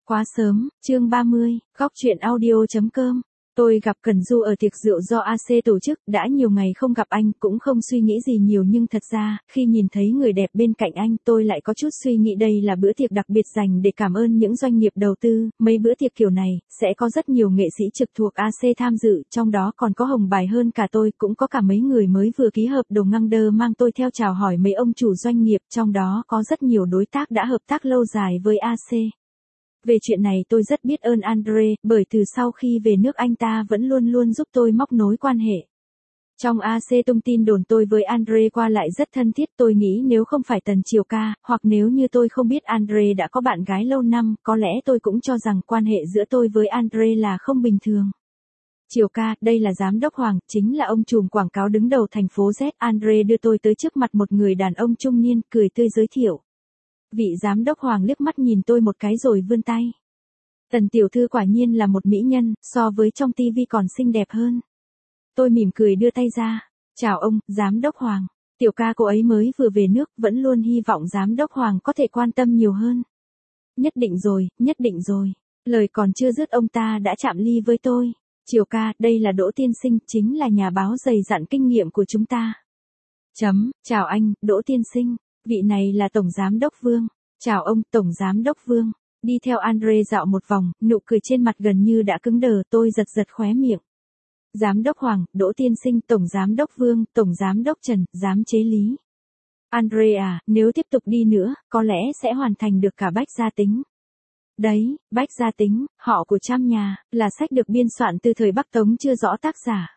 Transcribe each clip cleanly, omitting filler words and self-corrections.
Quá sớm, chương 30, góc chuyện audio.com. Tôi gặp Cần Du ở tiệc rượu do AC tổ chức, đã nhiều ngày không gặp anh, cũng không suy nghĩ gì nhiều nhưng thật ra, khi nhìn thấy người đẹp bên cạnh anh, tôi lại có chút suy nghĩ đây là bữa tiệc đặc biệt dành để cảm ơn những doanh nghiệp đầu tư, mấy bữa tiệc kiểu này, sẽ có rất nhiều nghệ sĩ trực thuộc AC tham dự, trong đó còn có hồng bài hơn cả tôi, cũng có cả mấy người mới vừa ký hợp đồng ngang đơ mang tôi theo chào hỏi mấy ông chủ doanh nghiệp, trong đó có rất nhiều đối tác đã hợp tác lâu dài với AC. Về chuyện này tôi rất biết ơn Andre, bởi từ sau khi về nước anh ta vẫn luôn luôn giúp tôi móc nối quan hệ. Trong AC tung tin đồn tôi với Andre qua lại rất thân thiết, tôi nghĩ nếu không phải Tần Triều Ca, hoặc nếu như tôi không biết Andre đã có bạn gái lâu năm, có lẽ tôi cũng cho rằng quan hệ giữa tôi với Andre là không bình thường. Triều Ca, đây là giám đốc Hoàng, chính là ông trùm quảng cáo đứng đầu thành phố Z. Andre đưa tôi tới trước mặt một người đàn ông trung niên, cười tươi giới thiệu. Vị giám đốc Hoàng liếc mắt nhìn tôi một cái rồi vươn tay. Tần tiểu thư quả nhiên là một mỹ nhân, so với trong tivi còn xinh đẹp hơn. Tôi mỉm cười đưa tay ra. Chào ông, giám đốc Hoàng. Tiểu ca cô ấy mới vừa về nước, vẫn luôn hy vọng giám đốc Hoàng có thể quan tâm nhiều hơn. Nhất định rồi, nhất định rồi. Lời còn chưa dứt ông ta đã chạm ly với tôi. Triều ca, đây là Đỗ Tiên Sinh, chính là nhà báo dày dặn kinh nghiệm của chúng ta. Chào anh, Đỗ Tiên Sinh. Vị này là Tổng Giám đốc Vương. Chào ông, Tổng Giám đốc Vương. Đi theo Andre dạo một vòng, nụ cười trên mặt gần như đã cứng đờ, tôi giật khóe miệng. Giám đốc Hoàng, Đỗ Tiên Sinh, Tổng Giám đốc Vương, Tổng Giám đốc Trần, Giám chế lý. Andre à, nếu tiếp tục đi nữa, có lẽ sẽ hoàn thành được cả Bách Gia Tính. Đấy, Bách Gia Tính, họ của Trăm Nhà, là sách được biên soạn từ thời Bắc Tống chưa rõ tác giả.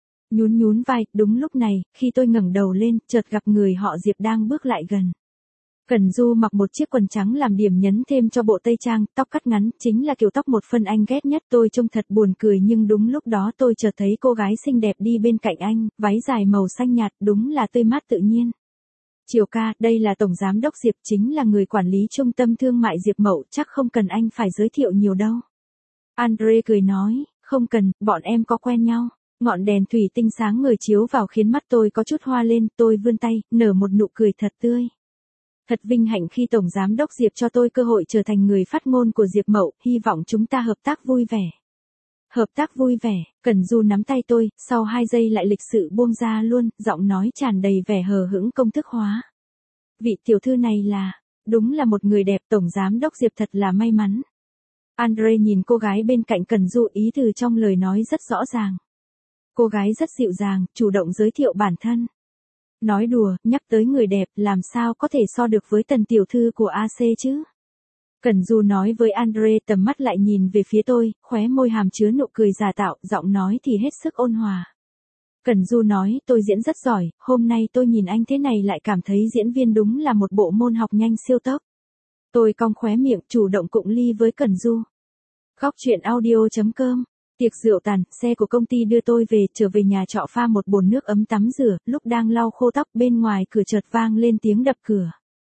Nhún vai, đúng lúc này, khi tôi ngẩng đầu lên, chợt gặp người họ Diệp đang bước lại gần. Cần Du mặc một chiếc quần trắng làm điểm nhấn thêm cho bộ tây trang, tóc cắt ngắn, chính là kiểu tóc một phân anh ghét nhất. Tôi trông thật buồn cười nhưng đúng lúc đó tôi chợt thấy cô gái xinh đẹp đi bên cạnh anh, váy dài màu xanh nhạt, đúng là tươi mát tự nhiên. Triều ca, đây là Tổng Giám đốc Diệp, chính là người quản lý trung tâm thương mại Diệp Mậu, chắc không cần anh phải giới thiệu nhiều đâu. Andre cười nói, không cần, bọn em có quen nhau. Ngọn đèn thủy tinh sáng ngời chiếu vào khiến mắt tôi có chút hoa lên, tôi vươn tay, nở một nụ cười thật tươi. Thật vinh hạnh khi Tổng Giám đốc Diệp cho tôi cơ hội trở thành người phát ngôn của Diệp Mậu, hy vọng chúng ta hợp tác vui vẻ. Hợp tác vui vẻ, Cần Du nắm tay tôi, sau 2 giây lại lịch sự buông ra luôn, giọng nói tràn đầy vẻ hờ hững công thức hóa. Vị tiểu thư này là, đúng là một người đẹp, Tổng Giám đốc Diệp thật là may mắn. Andre nhìn cô gái bên cạnh Cần Du, ý từ trong lời nói rất rõ ràng. Cô gái rất dịu dàng, chủ động giới thiệu bản thân. Nói đùa, nhắc tới người đẹp, làm sao có thể so được với Tần tiểu thư của AC chứ? Cần Du nói với Andre, tầm mắt lại nhìn về phía tôi, khóe môi hàm chứa nụ cười giả tạo, giọng nói thì hết sức ôn hòa. Cần Du nói, tôi diễn rất giỏi, hôm nay tôi nhìn anh thế này lại cảm thấy diễn viên đúng là một bộ môn học nhanh siêu tốc. Tôi cong khóe miệng, chủ động cụng ly với Cần Du. Góc chuyện audio.com. Tiệc rượu tàn, xe của công ty đưa tôi về, trở về nhà trọ pha một bồn nước ấm tắm rửa, lúc đang lau khô tóc bên ngoài cửa chợt vang lên tiếng đập cửa.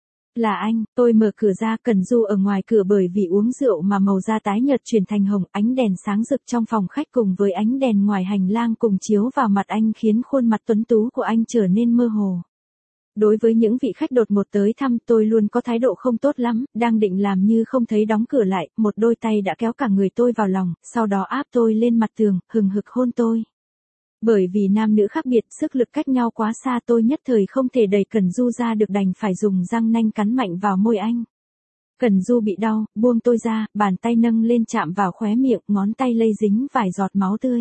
Là anh, tôi mở cửa ra, Cần Du ở ngoài cửa bởi vì uống rượu mà màu da tái nhợt chuyển thành hồng, ánh đèn sáng rực trong phòng khách cùng với ánh đèn ngoài hành lang cùng chiếu vào mặt anh khiến khuôn mặt tuấn tú của anh trở nên mơ hồ. Đối với những vị khách đột ngột tới thăm, tôi luôn có thái độ không tốt lắm, đang định làm như không thấy đóng cửa lại, một đôi tay đã kéo cả người tôi vào lòng, sau đó áp tôi lên mặt tường, hừng hực hôn tôi. Bởi vì nam nữ khác biệt, sức lực cách nhau quá xa, tôi nhất thời không thể đẩy Cần Du ra được, đành phải dùng răng nanh cắn mạnh vào môi anh. Cần Du bị đau, buông tôi ra, bàn tay nâng lên chạm vào khóe miệng, ngón tay lây dính vài giọt máu tươi.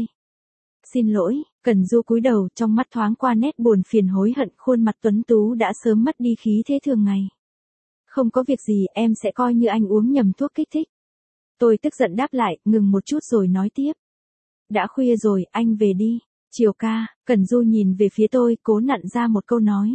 Xin lỗi, Cần Du cúi đầu, trong mắt thoáng qua nét buồn phiền hối hận, khuôn mặt tuấn tú đã sớm mất đi khí thế thường ngày. Không có việc gì, em sẽ coi như anh uống nhầm thuốc kích thích. Tôi tức giận đáp lại, ngừng một chút rồi nói tiếp. Đã khuya rồi, anh về đi. Triều ca, Cần Du nhìn về phía tôi, cố nặn ra một câu nói.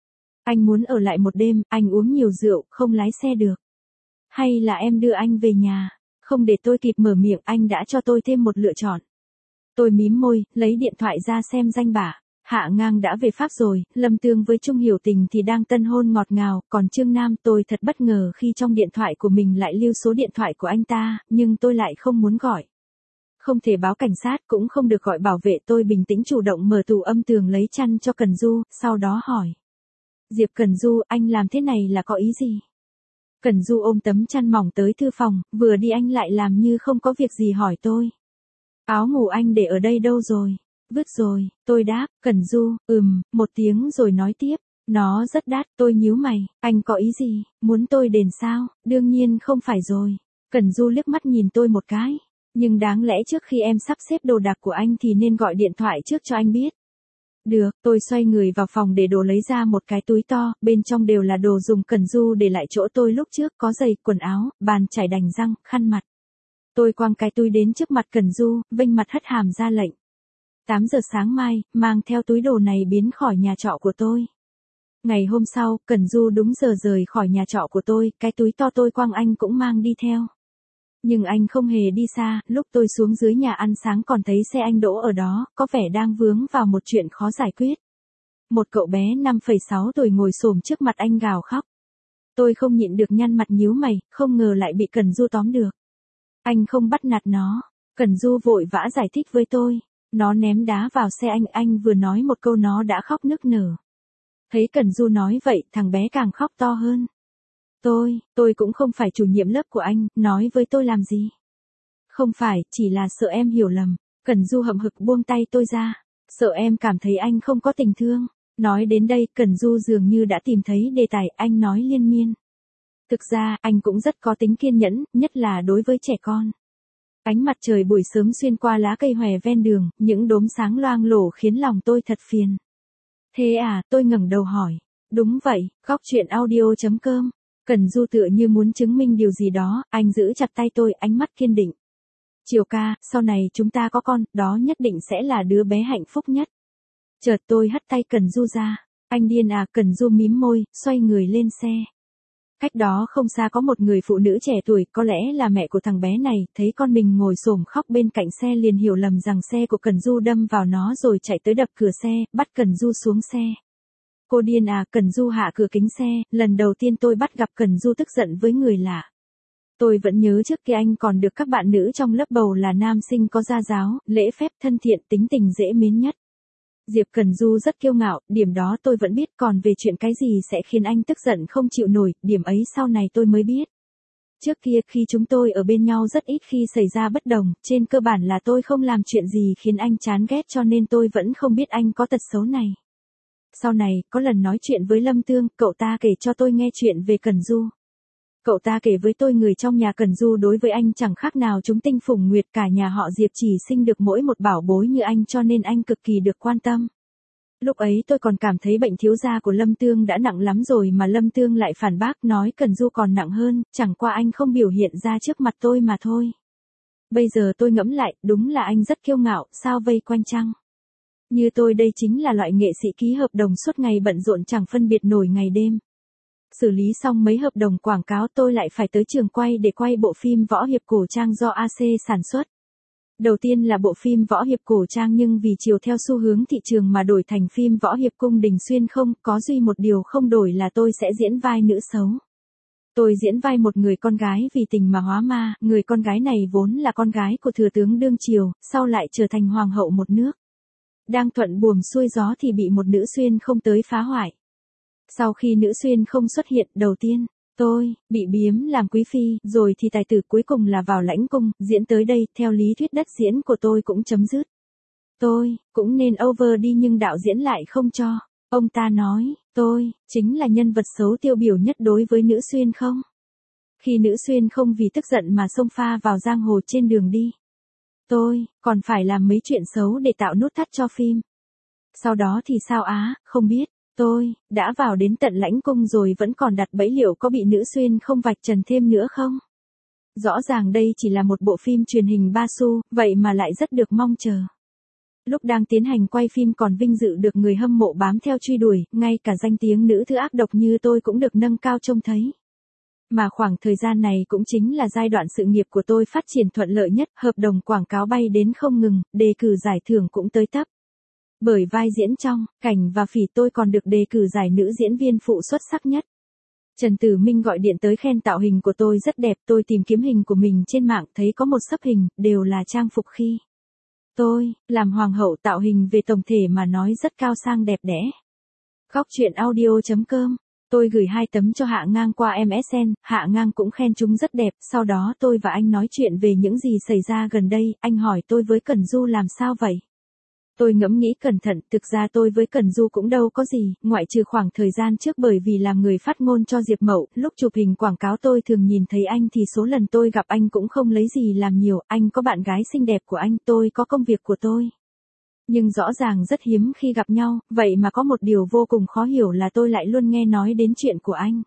Anh muốn ở lại một đêm, anh uống nhiều rượu, không lái xe được. Hay là em đưa anh về nhà? Không để tôi kịp mở miệng, anh đã cho tôi thêm một lựa chọn. Tôi mím môi, lấy điện thoại ra xem danh bạ. Hạ Ngang đã về Pháp rồi, Lâm Tương với Trung Hiểu Tình thì đang tân hôn ngọt ngào, còn Trương Nam, tôi thật bất ngờ khi trong điện thoại của mình lại lưu số điện thoại của anh ta, nhưng tôi lại không muốn gọi. Không thể báo cảnh sát, cũng không được gọi bảo vệ, tôi bình tĩnh chủ động mở tủ âm tường lấy chăn cho Cần Du, sau đó hỏi. Diệp Cần Du, anh làm thế này là có ý gì? Cẩn Du ôm tấm chăn mỏng tới thư phòng, vừa đi anh lại làm như không có việc gì hỏi tôi. Áo ngủ anh để ở đây đâu rồi? Vứt rồi, tôi đáp. Cẩn Du, một tiếng rồi nói tiếp. Nó rất đắt, tôi nhíu mày. Anh có ý gì, muốn tôi đền sao? Đương nhiên không phải rồi. Cẩn Du liếc mắt nhìn tôi một cái. Nhưng đáng lẽ trước khi em sắp xếp đồ đạc của anh thì nên gọi điện thoại trước cho anh biết. Được, tôi xoay người vào phòng để đồ lấy ra một cái túi to, bên trong đều là đồ dùng Cẩn Du để lại chỗ tôi lúc trước, có giày, quần áo, bàn chải đánh răng, khăn mặt. Tôi quăng cái túi đến trước mặt Cẩn Du, vênh mặt hất hàm ra lệnh. 8 giờ sáng mai, mang theo túi đồ này biến khỏi nhà trọ của tôi. Ngày hôm sau, Cẩn Du đúng giờ rời khỏi nhà trọ của tôi, cái túi to tôi quăng anh cũng mang đi theo. Nhưng anh không hề đi xa, lúc tôi xuống dưới nhà ăn sáng còn thấy xe anh đỗ ở đó, có vẻ đang vướng vào một chuyện khó giải quyết. Một cậu bé 5,6 tuổi ngồi xổm trước mặt anh gào khóc. Tôi không nhịn được nhăn mặt nhíu mày, không ngờ lại bị Cẩn Du tóm được. Anh không bắt nạt nó. Cẩn Du vội vã giải thích với tôi. Nó ném đá vào xe anh vừa nói một câu nó đã khóc nức nở. Thấy Cẩn Du nói vậy, thằng bé càng khóc to hơn. Tôi cũng không phải chủ nhiệm lớp của anh, nói với tôi làm gì? Không phải, chỉ là sợ em hiểu lầm. Cẩn Du hậm hực buông tay tôi ra. Sợ em cảm thấy anh không có tình thương. Nói đến đây, Cẩn Du dường như đã tìm thấy đề tài, anh nói liên miên. Thực ra, anh cũng rất có tính kiên nhẫn, nhất là đối với trẻ con. Ánh mặt trời buổi sớm xuyên qua lá cây hòe ven đường, những đốm sáng loang lổ khiến lòng tôi thật phiền. Thế à, tôi ngẩng đầu hỏi. Đúng vậy, góc chuyện audio.com. Cẩn Du tựa như muốn chứng minh điều gì đó, anh giữ chặt tay tôi, ánh mắt kiên định. Triều ca, sau này chúng ta có con, đó nhất định sẽ là đứa bé hạnh phúc nhất. Chợt tôi hất tay Cẩn Du ra. Anh điên à? Cẩn Du mím môi, xoay người lên xe. Cách đó không xa có một người phụ nữ trẻ tuổi, có lẽ là mẹ của thằng bé này, thấy con mình ngồi xổm khóc bên cạnh xe liền hiểu lầm rằng xe của Cẩn Du đâm vào nó rồi chạy tới đập cửa xe, bắt Cẩn Du xuống xe. Cô điên à? Cẩn Du hạ cửa kính xe, lần đầu tiên tôi bắt gặp Cẩn Du tức giận với người lạ. Tôi vẫn nhớ trước kia anh còn được các bạn nữ trong lớp bầu là nam sinh có gia giáo, lễ phép, thân thiện, tính tình dễ mến nhất. Diệp Cẩn Du rất kiêu ngạo, điểm đó tôi vẫn biết, còn về chuyện cái gì sẽ khiến anh tức giận không chịu nổi, điểm ấy sau này tôi mới biết. Trước kia khi chúng tôi ở bên nhau rất ít khi xảy ra bất đồng, trên cơ bản là tôi không làm chuyện gì khiến anh chán ghét cho nên tôi vẫn không biết anh có tật xấu này. Sau này, có lần nói chuyện với Lâm Tương, cậu ta kể cho tôi nghe chuyện về Cẩn Du. Cậu ta kể với tôi người trong nhà Cẩn Du đối với anh chẳng khác nào chúng tinh phùng nguyệt, cả nhà họ Diệp chỉ sinh được mỗi một bảo bối như anh cho nên anh cực kỳ được quan tâm. Lúc ấy tôi còn cảm thấy bệnh thiếu gia của Lâm Tương đã nặng lắm rồi mà Lâm Tương lại phản bác nói Cẩn Du còn nặng hơn, chẳng qua anh không biểu hiện ra trước mặt tôi mà thôi. Bây giờ tôi ngẫm lại, đúng là anh rất kiêu ngạo, sao vây quanh chăng? Như tôi đây chính là loại nghệ sĩ ký hợp đồng suốt ngày bận rộn chẳng phân biệt nổi ngày đêm. Xử lý xong mấy hợp đồng quảng cáo tôi lại phải tới trường quay để quay bộ phim võ hiệp cổ trang do AC sản xuất. Đầu tiên là bộ phim võ hiệp cổ trang nhưng vì chiều theo xu hướng thị trường mà đổi thành phim võ hiệp cung đình xuyên không, có duy một điều không đổi là tôi sẽ diễn vai nữ xấu. Tôi diễn vai một người con gái vì tình mà hóa ma, người con gái này vốn là con gái của thừa tướng đương triều, sau lại trở thành hoàng hậu một nước. Đang thuận buồm xuôi gió thì bị một nữ xuyên không tới phá hoại. Sau khi nữ xuyên không xuất hiện, đầu tiên, tôi bị biếm làm quý phi, rồi thì tài tử cuối cùng là vào lãnh cung, diễn tới đây, theo lý thuyết đất diễn của tôi cũng chấm dứt. Tôi cũng nên over đi nhưng đạo diễn lại không cho. Ông ta nói, tôi chính là nhân vật xấu tiêu biểu nhất đối với nữ xuyên không. Khi nữ xuyên không vì tức giận mà xông pha vào giang hồ trên đường đi. Tôi còn phải làm mấy chuyện xấu để tạo nút thắt cho phim. Sau đó thì sao á, không biết. Tôi đã vào đến tận lãnh cung rồi vẫn còn đặt bẫy, liệu có bị nữ xuyên không vạch trần thêm nữa không? Rõ ràng đây chỉ là một bộ phim truyền hình ba xu, vậy mà lại rất được mong chờ. Lúc đang tiến hành quay phim còn vinh dự được người hâm mộ bám theo truy đuổi, ngay cả danh tiếng nữ thứ ác độc như tôi cũng được nâng cao trông thấy. Mà khoảng thời gian này cũng chính là giai đoạn sự nghiệp của tôi phát triển thuận lợi nhất, hợp đồng quảng cáo bay đến không ngừng, đề cử giải thưởng cũng tới tấp. Bởi vai diễn trong Cảnh và Phỉ tôi còn được đề cử giải nữ diễn viên phụ xuất sắc nhất. Trần Tử Minh gọi điện tới khen tạo hình của tôi rất đẹp, tôi tìm kiếm hình của mình trên mạng thấy có một xấp hình, đều là trang phục khi tôi làm hoàng hậu, tạo hình về tổng thể mà nói rất cao sang đẹp đẽ. Góc chuyện audio.com Tôi gửi 2 tấm cho Hạ Ngang qua MSN, Hạ Ngang cũng khen chúng rất đẹp, sau đó tôi và anh nói chuyện về những gì xảy ra gần đây, anh hỏi tôi với Cẩn Du làm sao vậy? Tôi ngẫm nghĩ cẩn thận, thực ra tôi với Cẩn Du cũng đâu có gì, ngoại trừ khoảng thời gian trước bởi vì làm người phát ngôn cho Diệp Mậu, lúc chụp hình quảng cáo tôi thường nhìn thấy anh thì số lần tôi gặp anh cũng không lấy gì làm nhiều, anh có bạn gái xinh đẹp của anh, tôi có công việc của tôi. Nhưng rõ ràng rất hiếm khi gặp nhau, vậy mà có một điều vô cùng khó hiểu là tôi lại luôn nghe nói đến chuyện của anh.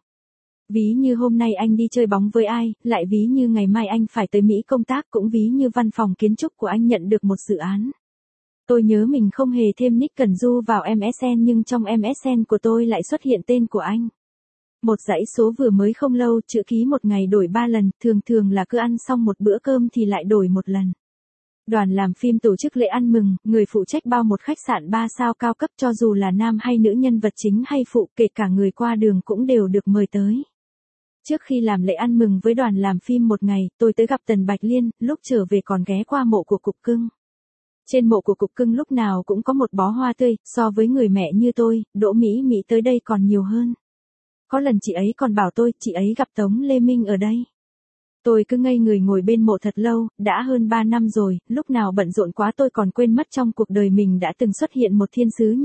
Ví như hôm nay anh đi chơi bóng với ai, lại ví như ngày mai anh phải tới Mỹ công tác, cũng ví như văn phòng kiến trúc của anh nhận được một dự án. Tôi nhớ mình không hề thêm nick Cẩn Du vào MSN nhưng trong MSN của tôi lại xuất hiện tên của anh. Một dãy số vừa mới không lâu, chữ ký một ngày đổi 3 lần, thường là cứ ăn xong một bữa cơm thì lại đổi một lần. Đoàn làm phim tổ chức lễ ăn mừng, người phụ trách bao một khách sạn 3 sao cao cấp cho dù là nam hay nữ nhân vật chính hay phụ, kể cả người qua đường cũng đều được mời tới. Trước khi làm lễ ăn mừng với đoàn làm phim một ngày, tôi tới gặp Tần Bạch Liên, lúc trở về còn ghé qua mộ của Cục Cưng. Trên mộ của Cục Cưng lúc nào cũng có một bó hoa tươi, so với người mẹ như tôi, Đỗ Mỹ Mỹ tới đây còn nhiều hơn. Có lần chị ấy còn bảo tôi, chị ấy gặp Tống Lê Minh ở đây. Tôi cứ ngây người ngồi bên mộ thật lâu, đã hơn 3 năm rồi, lúc nào bận rộn quá tôi còn quên mất trong cuộc đời mình đã từng xuất hiện một thiên sứ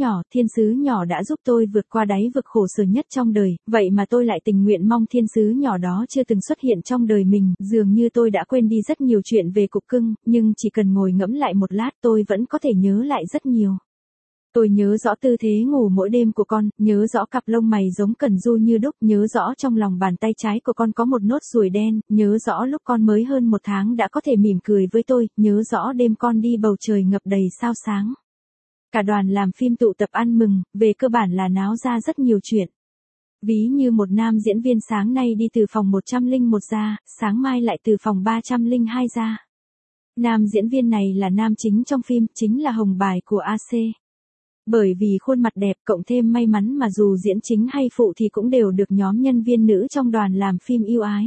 nhỏ đã giúp tôi vượt qua đáy vực khổ sở nhất trong đời, vậy mà tôi lại tình nguyện mong thiên sứ nhỏ đó chưa từng xuất hiện trong đời mình, dường như tôi đã quên đi rất nhiều chuyện về Cục Cưng, nhưng chỉ cần ngồi ngẫm lại một lát tôi vẫn có thể nhớ lại rất nhiều. Tôi nhớ rõ tư thế ngủ mỗi đêm của con, nhớ rõ cặp lông mày giống Cẩn Du như đúc, nhớ rõ trong lòng bàn tay trái của con có một nốt ruồi đen, nhớ rõ lúc con mới hơn 1 tháng đã có thể mỉm cười với tôi, nhớ rõ đêm con đi bầu trời ngập đầy sao sáng. Cả đoàn làm phim tụ tập ăn mừng, về cơ bản là náo ra rất nhiều chuyện. Ví như một nam diễn viên sáng nay đi từ phòng 101 ra, sáng mai lại từ phòng 302 ra. Nam diễn viên này là nam chính trong phim, chính là hồng bài của AC. Bởi vì khuôn mặt đẹp cộng thêm may mắn mà dù diễn chính hay phụ thì cũng đều được nhóm nhân viên nữ trong đoàn làm phim yêu ái.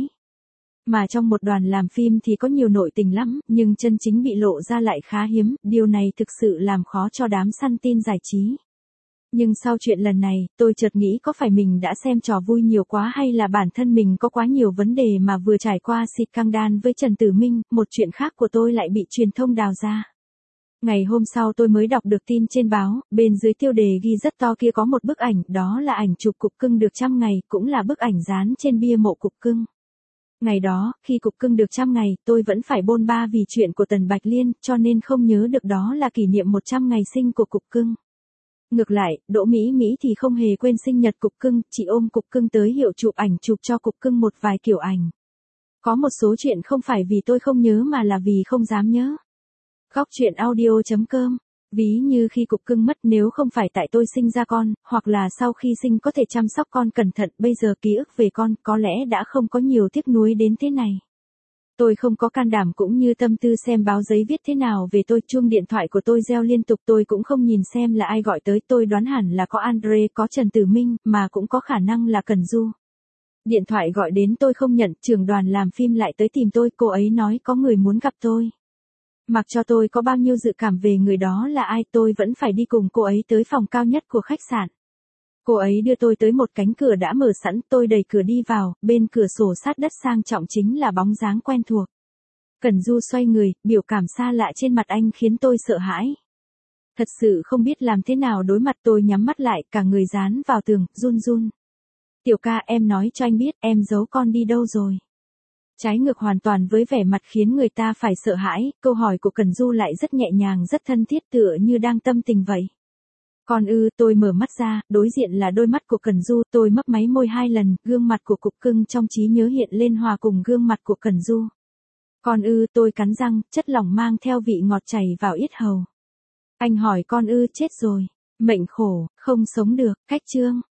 Mà trong một đoàn làm phim thì có nhiều nội tình lắm, nhưng chân chính bị lộ ra lại khá hiếm, điều này thực sự làm khó cho đám săn tin giải trí. Nhưng sau chuyện lần này, tôi chợt nghĩ có phải mình đã xem trò vui nhiều quá hay là bản thân mình có quá nhiều vấn đề mà vừa trải qua scandal với Trần Tử Minh, một chuyện khác của tôi lại bị truyền thông đào ra. Ngày hôm sau tôi mới đọc được tin trên báo, bên dưới tiêu đề ghi rất to kia có một bức ảnh, đó là ảnh chụp Cục Cưng được 100 ngày, cũng là bức ảnh dán trên bia mộ Cục Cưng. Ngày đó, khi Cục Cưng được 100 ngày, tôi vẫn phải bôn ba vì chuyện của Tần Bạch Liên, cho nên không nhớ được đó là kỷ niệm 100 ngày sinh của Cục Cưng. Ngược lại, Đỗ Mỹ Mỹ thì không hề quên sinh nhật Cục Cưng, chị ôm Cục Cưng tới hiệu chụp ảnh chụp cho Cục Cưng một vài kiểu ảnh. Có một số chuyện không phải vì tôi không nhớ mà là vì không dám nhớ. Góc truyện audio.com. Ví như khi Cục Cưng mất, nếu không phải tại tôi sinh ra con, hoặc là sau khi sinh có thể chăm sóc con cẩn thận, bây giờ ký ức về con có lẽ đã không có nhiều tiếc nuối đến thế này. Tôi không có can đảm cũng như tâm tư xem báo giấy viết thế nào về tôi, chuông điện thoại của tôi reo liên tục, tôi cũng không nhìn xem là ai gọi tới, tôi đoán hẳn là có Andre, có Trần Tử Minh, mà cũng có khả năng là Cẩn Du. Điện thoại gọi đến tôi không nhận, trưởng đoàn làm phim lại tới tìm tôi, cô ấy nói có người muốn gặp tôi. Mặc cho tôi có bao nhiêu dự cảm về người đó là ai, tôi vẫn phải đi cùng cô ấy tới phòng cao nhất của khách sạn. Cô ấy đưa tôi tới một cánh cửa đã mở sẵn, tôi đẩy cửa đi vào, bên cửa sổ sát đất sang trọng chính là bóng dáng quen thuộc. Cẩn Du xoay người, biểu cảm xa lạ trên mặt anh khiến tôi sợ hãi. Thật sự không biết làm thế nào đối mặt, tôi nhắm mắt lại, cả người dán vào tường, run run. Tiểu ca, em nói cho anh biết, em giấu con đi đâu rồi. Trái ngược hoàn toàn với vẻ mặt khiến người ta phải sợ hãi, câu hỏi của Cẩn Du lại rất nhẹ nhàng, rất thân thiết, tựa như đang tâm tình vậy. Con ư, tôi mở mắt ra, đối diện là đôi mắt của Cẩn Du, tôi mấp máy môi 2 lần, gương mặt của Cục Cưng trong trí nhớ hiện lên hòa cùng gương mặt của Cẩn Du. Con ư, tôi cắn răng, chất lỏng mang theo vị ngọt chảy vào yết hầu. Anh hỏi con ư, chết rồi, mệnh khổ, không sống được, cách chương.